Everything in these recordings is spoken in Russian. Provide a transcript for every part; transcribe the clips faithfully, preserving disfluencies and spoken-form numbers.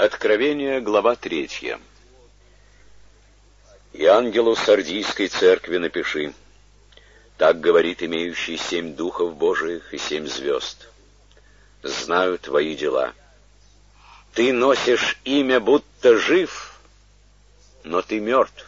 Откровение, глава третья. «И ангелу Сардийской церкви напиши: так говорит имеющий семь духов Божиих и семь звезд. Знаю твои дела. Ты носишь имя, будто жив, но ты мертв.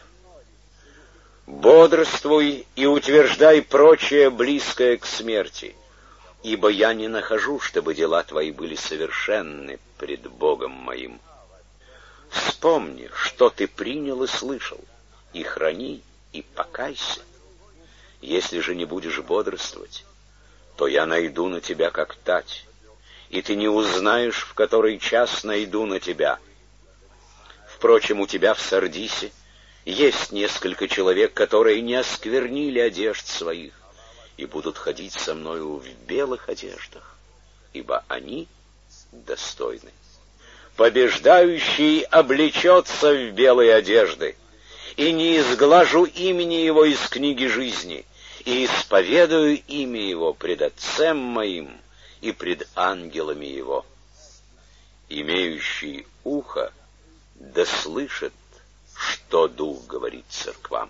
Бодрствуй и утверждай прочее, близкое к смерти, ибо я не нахожу, чтобы дела твои были совершенны пред Богом моим. Вспомни, что ты принял и слышал, и храни, и покайся. Если же не будешь бодрствовать, то я найду на тебя, как тать, и ты не узнаешь, в который час найду на тебя. Впрочем, у тебя в Сардисе есть несколько человек, которые не осквернили одежд своих и будут ходить со мною в белых одеждах, ибо они достойны. Побеждающий облечется в белые одежды, и не изглажу имени его из книги жизни, и исповедую имя его пред Отцем моим и пред ангелами его. Имеющий ухо да слышит, что Дух говорит церквам.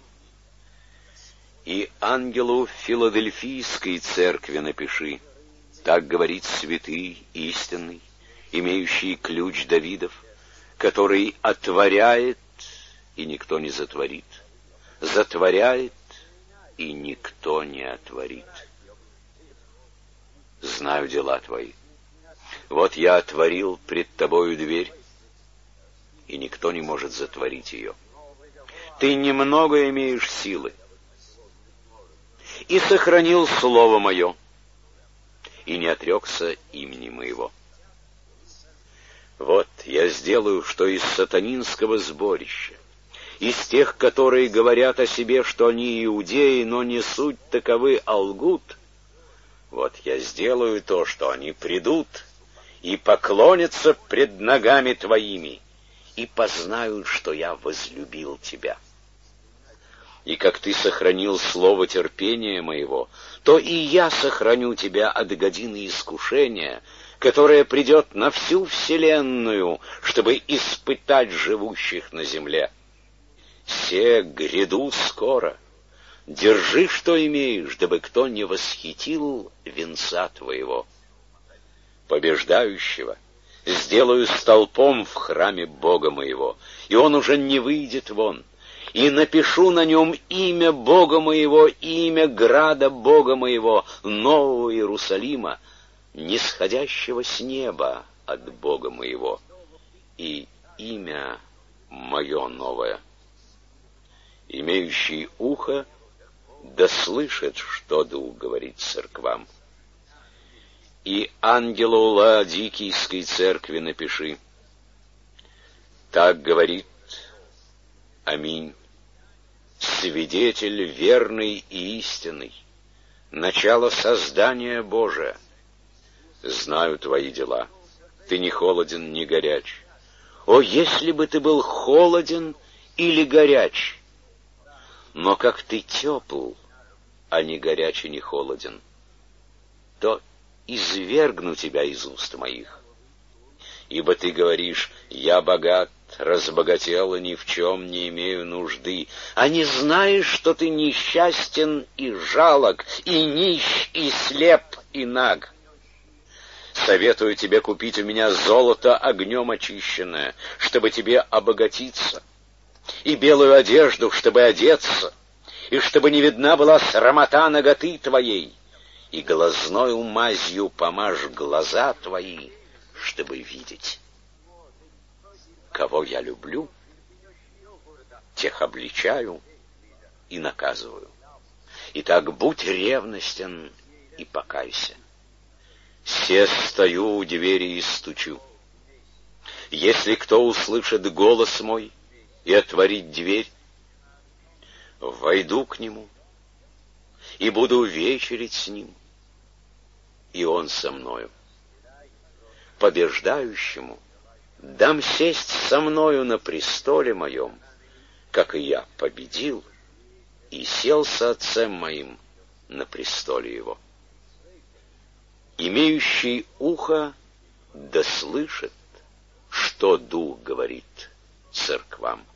И ангелу Филадельфийской церкви напиши: так говорит святый, истинный, имеющий ключ Давидов, который отворяет, и никто не затворит, затворяет, и никто не отворит. Знаю дела твои. Вот я отворил пред тобою дверь, и никто не может затворить ее. Ты немного имеешь силы, и сохранил слово мое, и не отрекся имени моего. Вот я сделаю, что из сатанинского сборища, из тех, которые говорят о себе, что они иудеи, но не суть таковы, а лгут, вот я сделаю то, что они придут и поклонятся пред ногами твоими, и познают, что я возлюбил тебя. И как ты сохранил слово терпения моего, то и я сохраню тебя от годины искушения, которое придет на всю вселенную, чтобы испытать живущих на земле. Се гряду скоро. Держи, что имеешь, дабы кто не восхитил венца твоего. Побеждающего сделаю столпом в храме Бога моего, и он уже не выйдет вон. И напишу на нем имя Бога моего, имя града Бога моего, Нового Иерусалима, нисходящего с неба от Бога моего, и имя мое новое. Имеющий ухо да слышит, что Дух говорит церквам. И ангелу Лаодикийской церкви напиши: так говорит Аминь, свидетель верный и истинный, начало создания Божия. Знаю твои дела. Ты не холоден, не горяч. О, если бы ты был холоден или горяч! Но как ты тепл, а не горяч и не холоден, то извергну тебя из уст моих. Ибо ты говоришь: я богат, разбогател и ни в чем не имею нужды, а не знаешь, что ты несчастен и жалок, и нищ, и слеп, и наг. Советую тебе купить у меня золото огнем очищенное, чтобы тебе обогатиться, и белую одежду, чтобы одеться, и чтобы не видна была срамота наготы твоей, и глазною мазью помажь глаза твои, чтобы видеть. Кого я люблю, тех обличаю и наказываю. Итак, будь ревностен и покайся. Се стою у двери и стучу. Если кто услышит голос мой и отворит дверь, войду к нему и буду вечерить с ним, и он со мною. Побеждающему дам сесть со мною на престоле моем, как и я победил и сел со Отцем моим на престоле его. Имеющий ухо да слышит, что Дух говорит церквам.